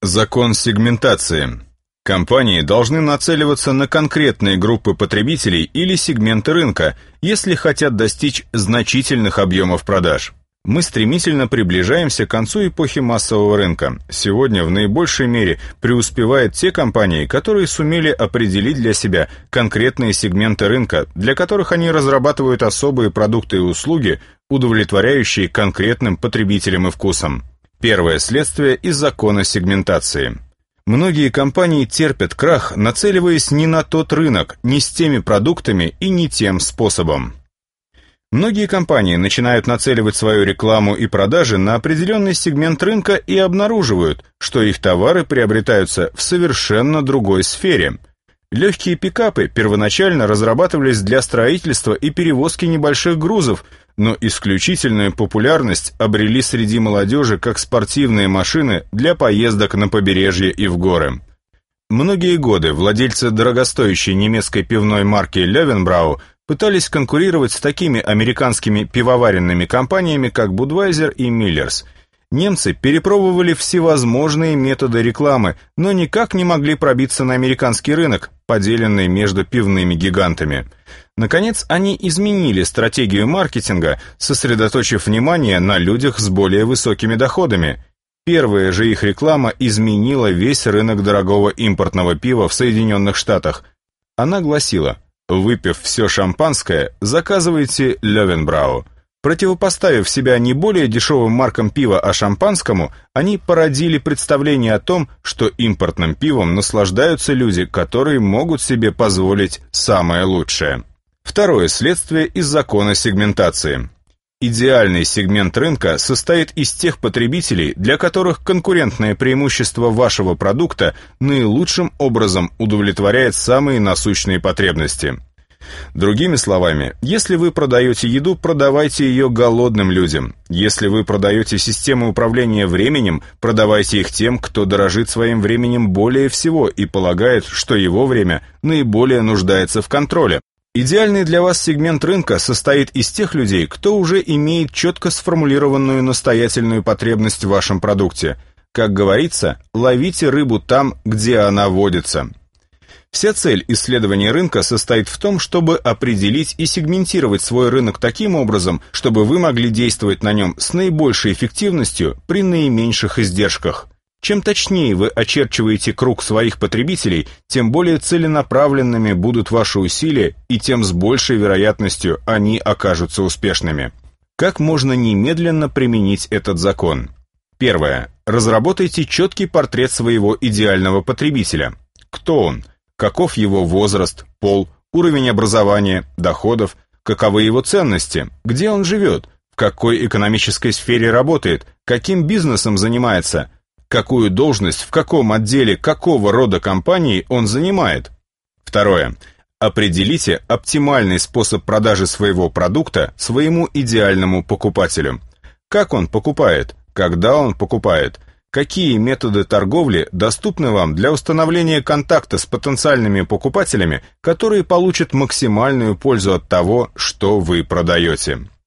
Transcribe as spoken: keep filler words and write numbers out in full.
Закон сегментации. Компании должны нацеливаться на конкретные группы потребителей или сегменты рынка, если хотят достичь значительных объемов продаж. Мы стремительно приближаемся к концу эпохи массового рынка. Сегодня в наибольшей мере преуспевают те компании, которые сумели определить для себя конкретные сегменты рынка, для которых они разрабатывают особые продукты и услуги, удовлетворяющие конкретным потребителям и вкусам. Первое следствие из закона сегментации. Многие компании терпят крах, нацеливаясь не на тот рынок, не с теми продуктами и не тем способом. Многие компании начинают нацеливать свою рекламу и продажи на определенный сегмент рынка и обнаруживают, что их товары приобретаются в совершенно другой сфере. Легкие пикапы первоначально разрабатывались для строительства и перевозки небольших грузов, но исключительную популярность обрели среди молодежи как спортивные машины для поездок на побережье и в горы. Многие годы владельцы дорогостоящей немецкой пивной марки Löwenbräu пытались конкурировать с такими американскими пивоваренными компаниями, как Budweiser и Millers. Немцы перепробовали всевозможные методы рекламы, но никак не могли пробиться на американский рынок, поделенный между пивными гигантами. Наконец, они изменили стратегию маркетинга, сосредоточив внимание на людях с более высокими доходами. Первая же их реклама изменила весь рынок дорогого импортного пива в Соединенных Штатах. Она гласила: «Выпив все шампанское, заказывайте Löwenbräu». Противопоставив себя не более дешевым маркам пива, а шампанскому, они породили представление о том, что импортным пивом наслаждаются люди, которые могут себе позволить самое лучшее. Второе следствие из закона сегментации. Идеальный сегмент рынка состоит из тех потребителей, для которых конкурентное преимущество вашего продукта наилучшим образом удовлетворяет самые насущные потребности. Другими словами, если вы продаете еду, продавайте ее голодным людям. Если вы продаете системы управления временем, продавайте их тем, кто дорожит своим временем более всего и полагает, что его время наиболее нуждается в контроле. Идеальный для вас сегмент рынка состоит из тех людей, кто уже имеет четко сформулированную настоятельную потребность в вашем продукте. Как говорится, ловите рыбу там, где она водится. Вся цель исследования рынка состоит в том, чтобы определить и сегментировать свой рынок таким образом, чтобы вы могли действовать на нем с наибольшей эффективностью при наименьших издержках. Чем точнее вы очерчиваете круг своих потребителей, тем более целенаправленными будут ваши усилия, и тем с большей вероятностью они окажутся успешными. Как можно немедленно применить этот закон? Первое. Разработайте четкий портрет своего идеального потребителя. Кто он? Каков его возраст, пол, уровень образования, доходов, каковы его ценности, где он живет, в какой экономической сфере работает, каким бизнесом занимается, какую должность в каком отделе какого рода компании он занимает. Второе. Определите оптимальный способ продажи своего продукта своему идеальному покупателю. Как он покупает, когда он покупает, какие методы торговли доступны вам для установления контакта с потенциальными покупателями, которые получат максимальную пользу от того, что вы продаете.